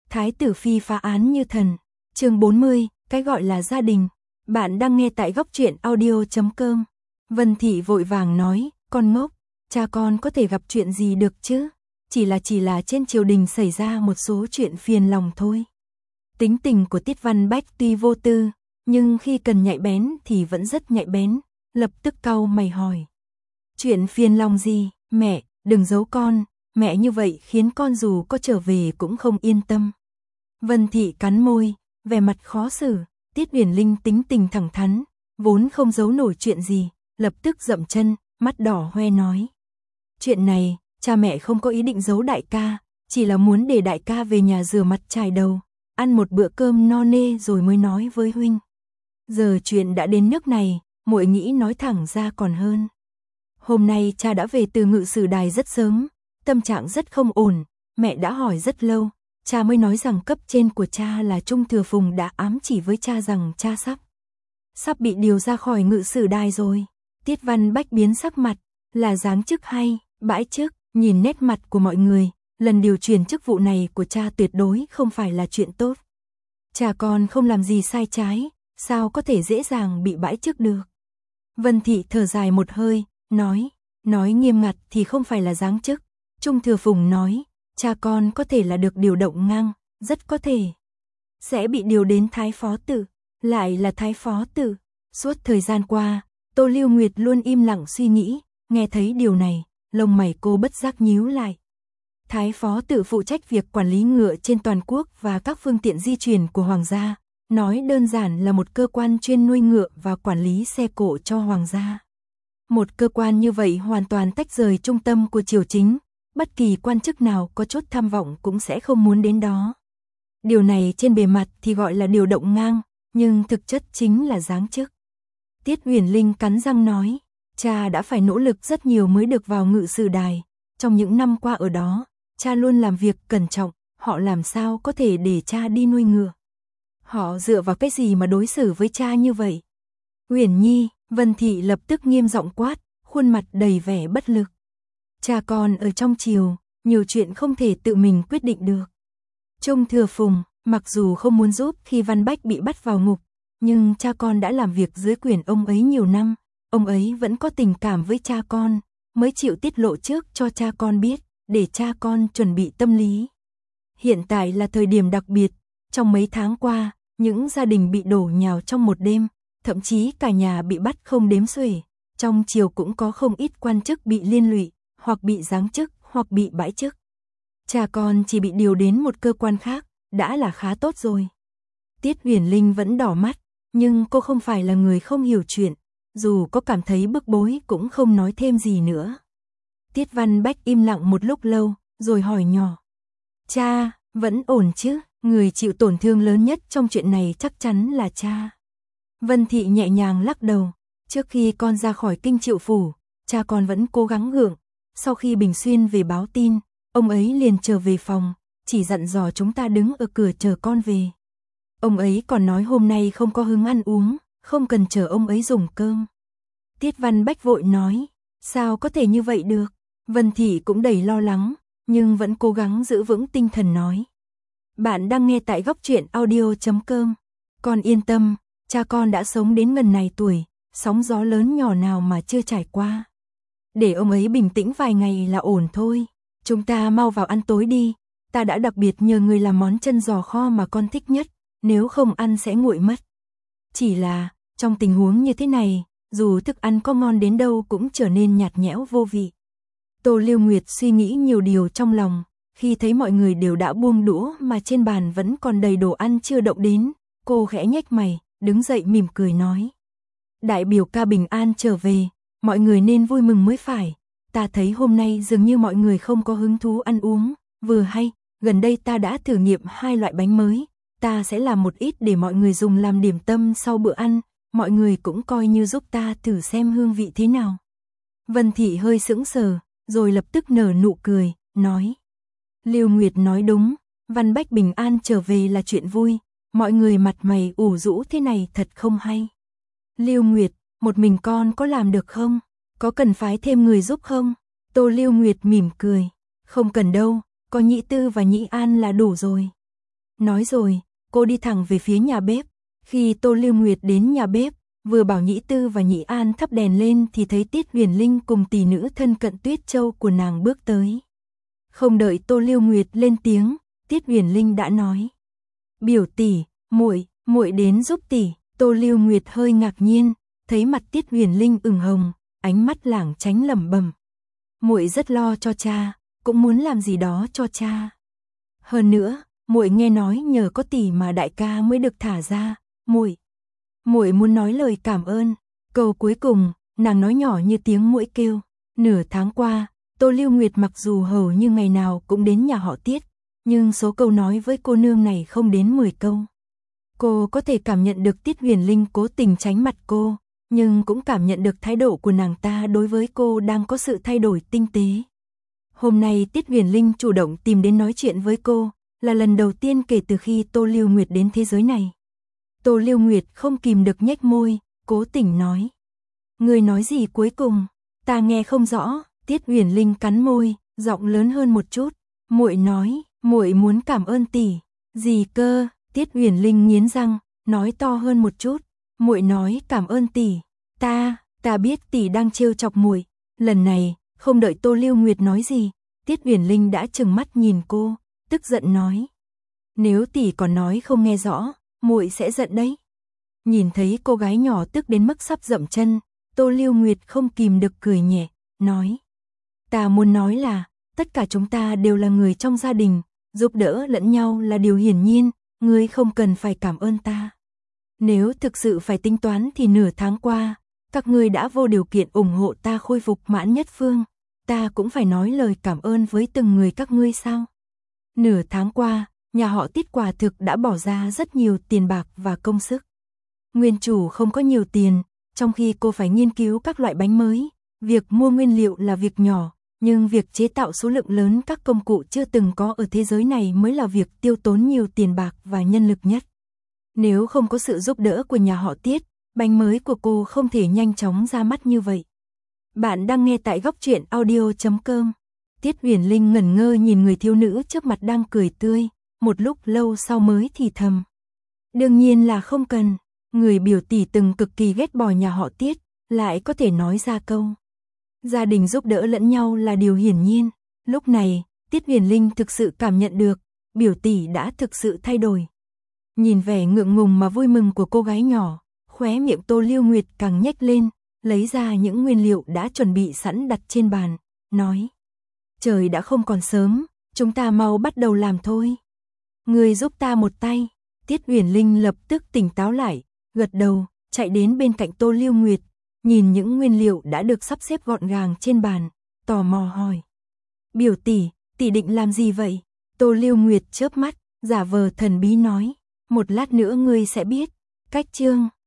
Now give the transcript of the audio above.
Thái tử phi phá án như thần. Chương 40, cái gọi là gia đình. Bạn đang nghe tại góc truyện audio.com. Vân Thị vội vàng nói, con ngốc, cha con có thể gặp chuyện gì được chứ? Chỉ là trên triều đình xảy ra một số chuyện phiền lòng thôi. Tính tình của Tiết Văn Bách tuy vô tư, nhưng khi cần nhạy bén thì vẫn rất nhạy bén, lập tức cau mày hỏi. Chuyện phiền lòng gì? Mẹ, đừng giấu con, mẹ như vậy khiến con dù có trở về cũng không yên tâm. Vân Thị cắn môi, vẻ mặt khó xử. Tiết Uyển Linh tính tình thẳng thắn, vốn không giấu nổi chuyện gì, lập tức dậm chân, mắt đỏ hoe nói. Chuyện này, cha mẹ không có ý định giấu đại ca, chỉ là muốn để đại ca về nhà rửa mặt chải đầu, ăn một bữa cơm no nê rồi mới nói với huynh. Giờ chuyện đã đến nước này, muội nghĩ nói thẳng ra còn hơn. Hôm nay cha đã về từ Ngự Sử Đài rất sớm, tâm trạng rất không ổn, mẹ đã hỏi rất lâu, cha mới nói rằng cấp trên của cha là Trung Thừa Phùng đã ám chỉ với cha rằng cha sắp bị điều ra khỏi Ngự Sử Đài rồi. Tiết Văn Bách biến sắc mặt, là giáng chức hay bãi chức? Nhìn nét mặt của mọi người, lần điều chuyển chức vụ này của cha tuyệt đối không phải là chuyện tốt. Cha con không làm gì sai trái, sao có thể dễ dàng bị bãi chức được? Vân Thị thở dài một hơi, nói nghiêm ngặt thì không phải là giáng chức. Trung Thừa Phùng nói, cha con có thể là được điều động ngang, rất có thể sẽ bị điều đến Thái Phó Tử, lại là Thái Phó Tử. Suốt thời gian qua, Tô Lưu Nguyệt luôn im lặng suy nghĩ, nghe thấy điều này, lông mày cô bất giác nhíu lại. Thái Phó Tử phụ trách việc quản lý ngựa trên toàn quốc và các phương tiện di chuyển của Hoàng gia, nói đơn giản là một cơ quan chuyên nuôi ngựa và quản lý xe cộ cho Hoàng gia. Một cơ quan như vậy hoàn toàn tách rời trung tâm của triều chính, bất kỳ quan chức nào có chút tham vọng cũng sẽ không muốn đến đó. Điều này trên bề mặt thì gọi là điều động ngang, nhưng thực chất chính là giáng chức. Tiết Uyển Linh cắn răng nói, cha đã phải nỗ lực rất nhiều mới được vào Ngự Sử Đài, trong những năm qua ở đó, cha luôn làm việc cẩn trọng, họ làm sao có thể để cha đi nuôi ngựa? Họ dựa vào cái gì mà đối xử với cha như vậy? Uyển Nhi, Vân Thị lập tức nghiêm giọng quát, khuôn mặt đầy vẻ bất lực. Cha con ở trong triều, nhiều chuyện không thể tự mình quyết định được. Trung Thừa Phùng, mặc dù không muốn giúp khi Văn Bách bị bắt vào ngục, nhưng cha con đã làm việc dưới quyền ông ấy nhiều năm, ông ấy vẫn có tình cảm với cha con, mới chịu tiết lộ trước cho cha con biết, để cha con chuẩn bị tâm lý. Hiện tại là thời điểm đặc biệt, trong mấy tháng qua, những gia đình bị đổ nhào trong một đêm, thậm chí cả nhà bị bắt không đếm xuể, trong triều cũng có không ít quan chức bị liên lụy, hoặc bị giáng chức, hoặc bị bãi chức. Cha con chỉ bị điều đến một cơ quan khác, đã là khá tốt rồi. Tiết Uyển Linh vẫn đỏ mắt, nhưng cô không phải là người không hiểu chuyện, dù có cảm thấy bức bối cũng không nói thêm gì nữa. Tiết Văn Bách im lặng một lúc lâu, rồi hỏi nhỏ. Cha, vẫn ổn chứ? Người chịu tổn thương lớn nhất trong chuyện này chắc chắn là cha. Vân Thị nhẹ nhàng lắc đầu, trước khi con ra khỏi Kinh Triệu Phủ, cha con vẫn cố gắng gượng. Sau khi Bình Xuyên về báo tin, ông ấy liền trở về phòng, chỉ dặn dò chúng ta đứng ở cửa chờ con về. Ông ấy còn nói hôm nay không có hứng ăn uống, không cần chờ ông ấy dùng cơm. Tiết Văn Bách vội nói, sao có thể như vậy được? Vân Thị cũng đầy lo lắng, nhưng vẫn cố gắng giữ vững tinh thần nói. Bạn đang nghe tại góc truyện audio.com. Con yên tâm, cha con đã sống đến ngần này tuổi, sóng gió lớn nhỏ nào mà chưa trải qua. Để ông ấy bình tĩnh vài ngày là ổn thôi. Chúng ta mau vào ăn tối đi, ta đã đặc biệt nhờ người làm món chân giò kho mà con thích nhất, nếu không ăn sẽ nguội mất. Chỉ là, trong tình huống như thế này, dù thức ăn có ngon đến đâu cũng trở nên nhạt nhẽo vô vị. Tô Lưu Nguyệt suy nghĩ nhiều điều trong lòng, khi thấy mọi người đều đã buông đũa mà trên bàn vẫn còn đầy đồ ăn chưa động đến, cô khẽ nhếch mày, đứng dậy mỉm cười nói. Đại biểu ca bình an trở về, mọi người nên vui mừng mới phải. Ta thấy hôm nay dường như mọi người không có hứng thú ăn uống, vừa hay, gần đây ta đã thử nghiệm 2 loại bánh mới, ta sẽ làm một ít để mọi người dùng làm điểm tâm sau bữa ăn, mọi người cũng coi như giúp ta thử xem hương vị thế nào. Vân Thị hơi sững sờ, rồi lập tức nở nụ cười, nói. Lưu Nguyệt nói đúng, Văn Bách bình an trở về là chuyện vui, mọi người mặt mày ủ rũ thế này thật không hay. Lưu Nguyệt, một mình con có làm được không? Có cần phái thêm người giúp không? Tô Lưu Nguyệt mỉm cười, không cần đâu, có Nhị Tư và Nhị An là đủ rồi. Nói rồi, cô đi thẳng về phía nhà bếp. Khi Tô Lưu Nguyệt đến nhà bếp, vừa bảo Nhĩ Tư và Nhĩ An thắp đèn lên thì thấy Tiết Huyền Linh cùng tỷ nữ thân cận Tuyết Châu của nàng bước tới. Không đợi Tô Lưu Nguyệt lên tiếng, Tiết Huyền Linh đã nói: "Biểu tỷ, muội đến giúp tỷ." Tô Lưu Nguyệt hơi ngạc nhiên, thấy mặt Tiết Huyền Linh ửng hồng, ánh mắt lảng tránh lẩm bẩm: "Muội rất lo cho cha, cũng muốn làm gì đó cho cha. Hơn nữa, muội nghe nói nhờ có tỷ mà đại ca mới được thả ra, muội muốn nói lời cảm ơn." Câu cuối cùng, nàng nói nhỏ như tiếng muỗi kêu. Nửa tháng qua, Tô Lưu Nguyệt mặc dù hầu như ngày nào cũng đến nhà họ Tiết, nhưng số câu nói với cô nương này không đến 10 câu. Cô có thể cảm nhận được Tiết Huyền Linh cố tình tránh mặt cô, nhưng cũng cảm nhận được thái độ của nàng ta đối với cô đang có sự thay đổi tinh tế. Hôm nay Tiết Huyền Linh chủ động tìm đến nói chuyện với cô, là lần đầu tiên kể từ khi Tô Lưu Nguyệt đến thế giới này. Tô Lưu Nguyệt không kìm được nhếch môi, cố tình nói: "Ngươi nói gì cuối cùng? Ta nghe không rõ." Tiết Huyền Linh cắn môi, giọng lớn hơn một chút. "Muội nói, muội muốn cảm ơn tỷ." "Gì cơ?" Tiết Huyền Linh nghiến răng, nói to hơn một chút. "Muội nói cảm ơn tỷ. Ta biết tỷ đang trêu chọc muội." Lần này, không đợi Tô Lưu Nguyệt nói gì, Tiết Huyền Linh đã trừng mắt nhìn cô, tức giận nói: "Nếu tỷ còn nói không nghe rõ, muội sẽ giận đấy." Nhìn thấy cô gái nhỏ tức đến mức sắp dậm chân, Tô Lưu Nguyệt không kìm được cười nhẹ, nói: "Ta muốn nói là, tất cả chúng ta đều là người trong gia đình, giúp đỡ lẫn nhau là điều hiển nhiên, ngươi không cần phải cảm ơn ta. Nếu thực sự phải tính toán thì nửa tháng qua, các ngươi đã vô điều kiện ủng hộ ta khôi phục Mãn Nhất Phương, ta cũng phải nói lời cảm ơn với từng người các ngươi sao? Nửa tháng qua, nhà họ Tiết quả thực đã bỏ ra rất nhiều tiền bạc và công sức. Nguyên chủ không có nhiều tiền, trong khi cô phải nghiên cứu các loại bánh mới, việc mua nguyên liệu là việc nhỏ, nhưng việc chế tạo số lượng lớn các công cụ chưa từng có ở thế giới này mới là việc tiêu tốn nhiều tiền bạc và nhân lực nhất. Nếu không có sự giúp đỡ của nhà họ Tiết, bánh mới của cô không thể nhanh chóng ra mắt như vậy." Bạn đang nghe tại góc truyện audio.com. Tiết Huyền Linh ngẩn ngơ nhìn người thiếu nữ trước mặt đang cười tươi, một lúc lâu sau mới thì thầm: "Đương nhiên là không cần." Người biểu tỷ từng cực kỳ ghét bỏ nhà họ Tiết, lại có thể nói ra câu: "Gia đình giúp đỡ lẫn nhau là điều hiển nhiên." Lúc này, Tiết Huyền Linh thực sự cảm nhận được, biểu tỷ đã thực sự thay đổi. Nhìn vẻ ngượng ngùng mà vui mừng của cô gái nhỏ, khóe miệng Tô Lưu Nguyệt càng nhếch lên, lấy ra những nguyên liệu đã chuẩn bị sẵn đặt trên bàn, nói: "Trời đã không còn sớm, chúng ta mau bắt đầu làm thôi. Ngươi giúp ta một tay." Tiết Huyền Linh lập tức tỉnh táo lại, gật đầu, chạy đến bên cạnh Tô Lưu Nguyệt, nhìn những nguyên liệu đã được sắp xếp gọn gàng trên bàn, tò mò hỏi: "Biểu tỷ, tỷ định làm gì vậy?" Tô Lưu Nguyệt chớp mắt, giả vờ thần bí nói: "Một lát nữa ngươi sẽ biết." Cách chương